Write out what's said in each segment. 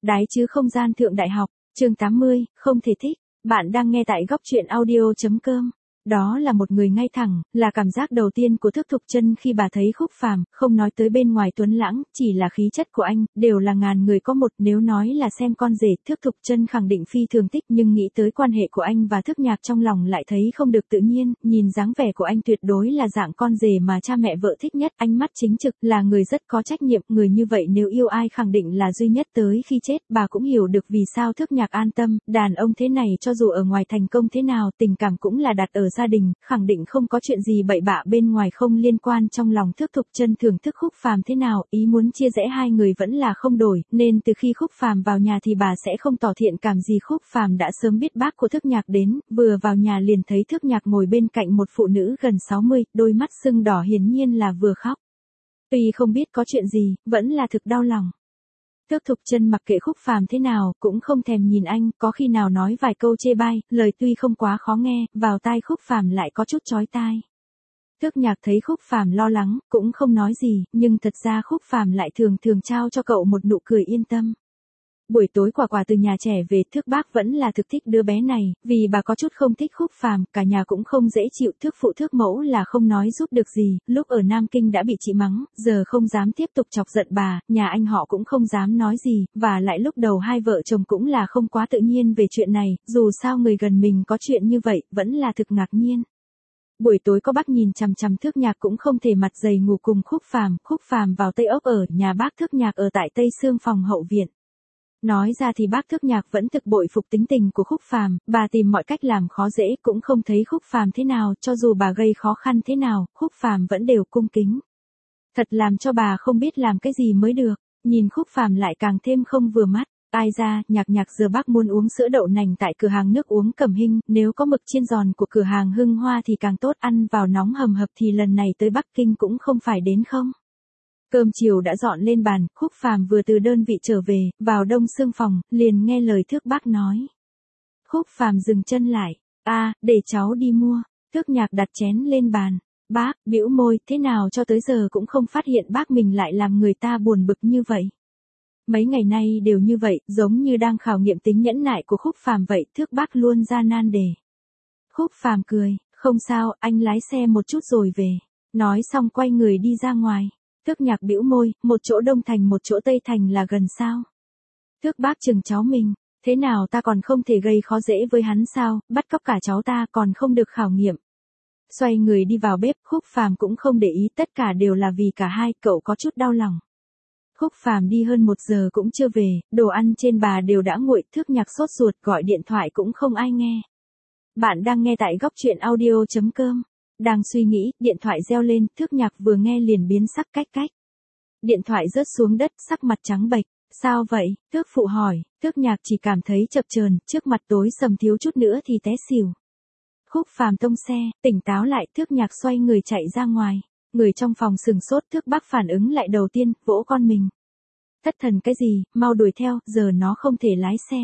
Đái chứ không gian thượng đại học, chương 80, không thể thích. Bạn đang nghe tại góc truyện audio.com. Đó là một người ngay thẳng, là cảm giác đầu tiên của Thước Thục Chân khi bà thấy Khúc Phàm, không nói tới bên ngoài tuấn lãng, chỉ là khí chất của anh, đều là ngàn người có một. Nếu nói là xem con rể, Thước Thục Chân khẳng định phi thường thích, nhưng nghĩ tới quan hệ của anh và Thước Nhạc trong lòng lại thấy không được tự nhiên, nhìn dáng vẻ của anh tuyệt đối là dạng con rể mà cha mẹ vợ thích nhất, ánh mắt chính trực, là người rất có trách nhiệm, người như vậy nếu yêu ai khẳng định là duy nhất tới khi chết. Bà cũng hiểu được vì sao Thước Nhạc an tâm, đàn ông thế này cho dù ở ngoài thành công thế nào, tình cảm cũng là đặt ở gia đình, khẳng định không có chuyện gì bậy bạ bên ngoài không liên quan. Trong lòng Thước Thục Chân thưởng thức Khúc Phàm thế nào, ý muốn chia rẽ hai người vẫn là không đổi, nên từ khi Khúc Phàm vào nhà thì bà sẽ không tỏ thiện cảm gì. Khúc Phàm đã sớm biết bác của Thước Nhạc đến, vừa vào nhà liền thấy Thước Nhạc ngồi bên cạnh một phụ nữ gần 60, đôi mắt sưng đỏ hiển nhiên là vừa khóc. Tuy không biết có chuyện gì, vẫn là thực đau lòng. Thước Thục Chân mặc kệ Khúc Phàm thế nào, cũng không thèm nhìn anh, có khi nào nói vài câu chê bai, lời tuy không quá khó nghe, vào tai Khúc Phàm lại có chút chói tai. Thước Nhạc thấy Khúc Phàm lo lắng, cũng không nói gì, nhưng thật ra Khúc Phàm lại thường thường trao cho cậu một nụ cười yên tâm. Buổi tối Quả từ nhà trẻ về, Thước bác vẫn là thực thích đứa bé này, vì bà có chút không thích Khúc Phàm, cả nhà cũng không dễ chịu. Thước phụ Thước mẫu là không nói giúp được gì, lúc ở Nam Kinh đã bị chị mắng, giờ không dám tiếp tục chọc giận bà, nhà anh họ cũng không dám nói gì, và lại lúc đầu hai vợ chồng cũng là không quá tự nhiên về chuyện này, dù sao người gần mình có chuyện như vậy, vẫn là thực ngạc nhiên. Buổi tối có bác nhìn chằm chằm Thước Nhạc cũng không thể mặt dày ngủ cùng Khúc Phàm vào Tây Ốc ở nhà bác Thước Nhạc ở tại Tây Sương phòng hậu viện. Nói ra thì bác Thước Nhạc vẫn thực bội phục tính tình của Khúc Phàm, bà tìm mọi cách làm khó dễ cũng không thấy Khúc Phàm thế nào, cho dù bà gây khó khăn thế nào, Khúc Phàm vẫn đều cung kính. Thật làm cho bà không biết làm cái gì mới được, nhìn Khúc Phàm lại càng thêm không vừa mắt. Ai ra, Nhạc giờ bác muốn uống sữa đậu nành tại cửa hàng nước uống Cẩm Hinh, nếu có mực chiên giòn của cửa hàng Hưng Hoa thì càng tốt, ăn vào nóng hầm hập thì lần này tới Bắc Kinh cũng không phải đến không. Cơm chiều đã dọn lên bàn, Khúc Phàm vừa từ đơn vị trở về, vào Đông Sương phòng, liền nghe lời Thước bác nói. Khúc Phàm dừng chân lại, để cháu đi mua. Thước Nhạc đặt chén lên bàn. Bác, bĩu môi, thế nào cho tới giờ cũng không phát hiện bác mình lại làm người ta buồn bực như vậy. Mấy ngày nay đều như vậy, giống như đang khảo nghiệm tính nhẫn nại của Khúc Phàm vậy. Thước bác luôn ra nan đề. Khúc Phàm cười, không sao, anh lái xe một chút rồi về. Nói xong quay người đi ra ngoài. Thước Nhạc bĩu môi, một chỗ Đông Thành một chỗ Tây Thành là gần sao? Thước bác chừng cháu mình, thế nào ta còn không thể gây khó dễ với hắn sao, bắt cóc cả cháu ta còn không được khảo nghiệm. Xoay người đi vào bếp, Khúc Phàm cũng không để ý, tất cả đều là vì cả hai, cậu có chút đau lòng. Khúc Phàm đi hơn 1 giờ cũng chưa về, đồ ăn trên bà đều đã nguội. Thước Nhạc sốt ruột gọi điện thoại cũng không ai nghe. Bạn đang nghe tại góc truyện audio.com. Đang suy nghĩ, điện thoại reo lên, Thước Nhạc vừa nghe liền biến sắc cách. Điện thoại rớt xuống đất, sắc mặt trắng bệch. Sao vậy? Thước phụ hỏi. Thước Nhạc chỉ cảm thấy chập chờn, trước mặt tối sầm thiếu chút nữa thì té xỉu. Khúc Phàm tông xe, tỉnh táo lại, Thước Nhạc xoay người chạy ra ngoài. Người trong phòng sừng sốt, Thước bác phản ứng lại đầu tiên, vỗ con mình. Thất thần cái gì, mau đuổi theo, giờ nó không thể lái xe.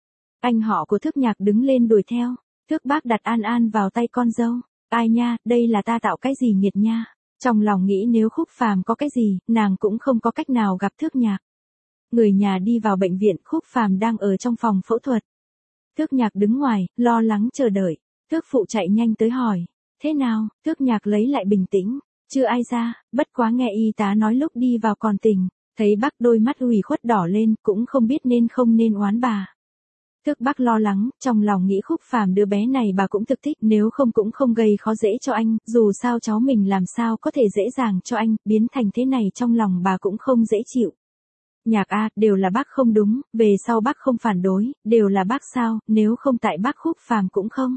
Anh họ của Thước Nhạc đứng lên đuổi theo. Thước bác đặt An vào tay con dâu. Ai nha, đây là ta tạo cái gì nghiệt nha. Trong lòng nghĩ nếu Khúc Phàm có cái gì, nàng cũng không có cách nào gặp Thước Nhạc. Người nhà đi vào bệnh viện, Khúc Phàm đang ở trong phòng phẫu thuật. Thước Nhạc đứng ngoài, lo lắng chờ đợi. Thước phụ chạy nhanh tới hỏi. Thế nào? Thước Nhạc lấy lại bình tĩnh. Chưa ai ra, bất quá nghe y tá nói lúc đi vào còn tỉnh. Thấy bác đôi mắt ủy khuất đỏ lên, cũng không biết nên không nên oán bà. Thước bác lo lắng, trong lòng nghĩ Khúc Phàm đứa bé này bà cũng thực thích, nếu không cũng không gây khó dễ cho anh, dù sao cháu mình làm sao có thể dễ dàng cho anh, biến thành thế này trong lòng bà cũng không dễ chịu. Nhạc đều là bác không đúng, về sau bác không phản đối, đều là bác sao, nếu không tại bác Khúc Phàm cũng không.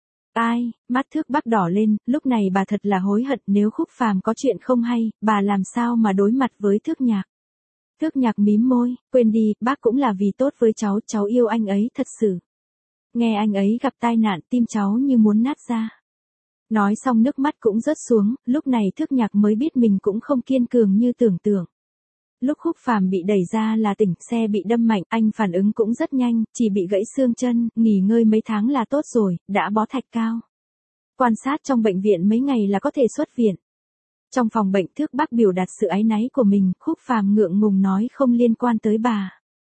Mắt Thước bác đỏ lên, lúc này bà thật là hối hận, nếu Khúc Phàm có chuyện không hay, bà làm sao mà đối mặt với Thước Nhạc. Thước Nhạc mím môi, quên đi, bác cũng là vì tốt với cháu yêu anh ấy thật sự. Nghe anh ấy gặp tai nạn, tim cháu như muốn nát ra. Nói xong nước mắt cũng rớt xuống, lúc này Thước Nhạc mới biết mình cũng không kiên cường như tưởng tượng. Lúc Khúc Phàm bị đẩy ra là tỉnh, xe bị đâm mạnh, anh phản ứng cũng rất nhanh, chỉ bị gãy xương chân, nghỉ ngơi mấy tháng là tốt rồi, đã bó thạch cao. Quan sát trong bệnh viện mấy ngày là có thể xuất viện. Trong phòng bệnh, Thước bác biểu đạt sự áy náy của mình, Khúc Phàm ngượng ngùng nói không liên quan tới bà.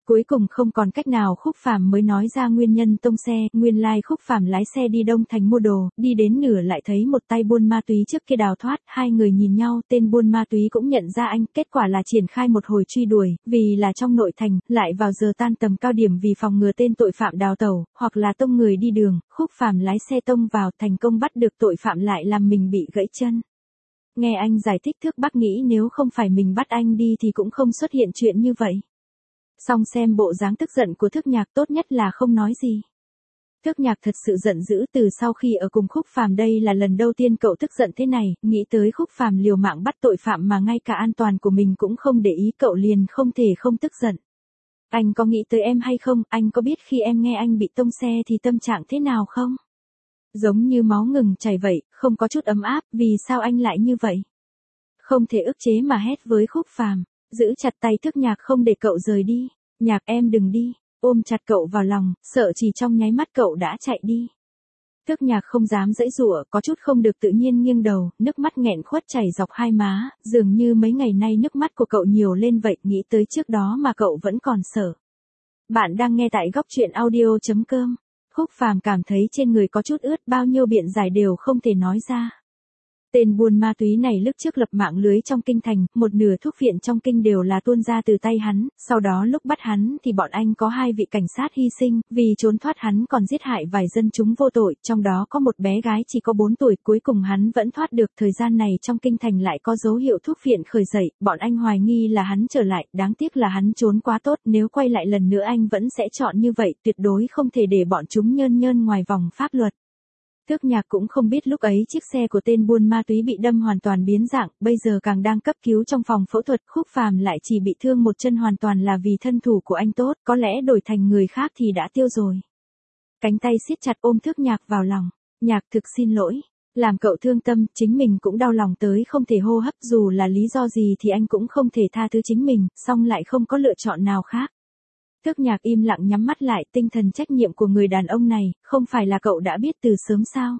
Cuối cùng không còn cách nào Khúc Phàm mới nói ra nguyên nhân tông xe, nguyên lai Khúc Phàm lái xe đi Đông Thành mua đồ, đi đến nửa lại thấy một tay buôn ma túy trước kia đào thoát, hai người nhìn nhau, tên buôn ma túy cũng nhận ra anh, kết quả là triển khai một hồi truy đuổi, vì là trong nội thành, lại vào giờ tan tầm cao điểm vì phòng ngừa tên tội phạm đào tẩu, hoặc là tông người đi đường, Khúc Phàm lái xe tông vào, thành công bắt được tội phạm lại làm mình bị gãy chân. Nghe anh giải thích Thước Bắc nghĩ nếu không phải mình bắt anh đi thì cũng không xuất hiện chuyện như vậy. Song xem bộ dáng tức giận của Thước Nhạc tốt nhất là không nói gì. Thước Nhạc thật sự giận dữ từ sau khi ở cùng Khúc Phàm, đây là lần đầu tiên cậu tức giận thế này, nghĩ tới Khúc Phàm liều mạng bắt tội phạm mà ngay cả an toàn của mình cũng không để ý, cậu liền không thể không tức giận. Anh có nghĩ tới em hay không, anh có biết khi em nghe anh bị tông xe thì tâm trạng thế nào không? Giống như máu ngừng chảy vậy, không có chút ấm áp, vì sao anh lại như vậy? Không thể ức chế mà hét với Khúc Phàm, giữ chặt tay Thước Nhạc không để cậu rời đi. Nhạc em đừng đi, ôm chặt cậu vào lòng, sợ chỉ trong nháy mắt cậu đã chạy đi. Thước Nhạc không dám giãy giụa, có chút không được tự nhiên nghiêng đầu, nước mắt nghẹn khuất chảy dọc hai má, dường như mấy ngày nay nước mắt của cậu nhiều lên vậy, nghĩ tới trước đó mà cậu vẫn còn sợ. Bạn đang nghe tại góc truyện audio.com. Khúc Phàm cảm thấy trên người có chút ướt, bao nhiêu biện giải đều không thể nói ra. Tên buôn ma túy này lúc trước lập mạng lưới trong kinh thành, một nửa thuốc viện trong kinh đều là tuôn ra từ tay hắn, sau đó lúc bắt hắn thì bọn anh có 2 vị cảnh sát hy sinh, vì trốn thoát hắn còn giết hại vài dân chúng vô tội, trong đó có một bé gái chỉ có 4 tuổi, cuối cùng hắn vẫn thoát được. Thời gian này trong kinh thành lại có dấu hiệu thuốc viện khởi dậy, bọn anh hoài nghi là hắn trở lại, đáng tiếc là hắn trốn quá tốt, nếu quay lại lần nữa anh vẫn sẽ chọn như vậy, tuyệt đối không thể để bọn chúng nhơn ngoài vòng pháp luật. Thước Nhạc cũng không biết lúc ấy chiếc xe của tên buôn ma túy bị đâm hoàn toàn biến dạng, bây giờ càng đang cấp cứu trong phòng phẫu thuật, Khúc Phàm lại chỉ bị thương một chân hoàn toàn là vì thân thủ của anh tốt, có lẽ đổi thành người khác thì đã tiêu rồi. Cánh tay siết chặt ôm Thước Nhạc vào lòng, Nhạc thực xin lỗi, làm cậu thương tâm, chính mình cũng đau lòng tới không thể hô hấp, dù là lý do gì thì anh cũng không thể tha thứ chính mình, song lại không có lựa chọn nào khác. Thước Nhạc im lặng nhắm mắt lại, tinh thần trách nhiệm của người đàn ông này, không phải là cậu đã biết từ sớm sao?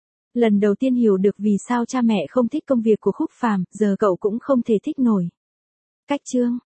Lần đầu tiên hiểu được vì sao cha mẹ không thích công việc của Khúc Phàm, giờ cậu cũng không thể thích nổi. Cách chương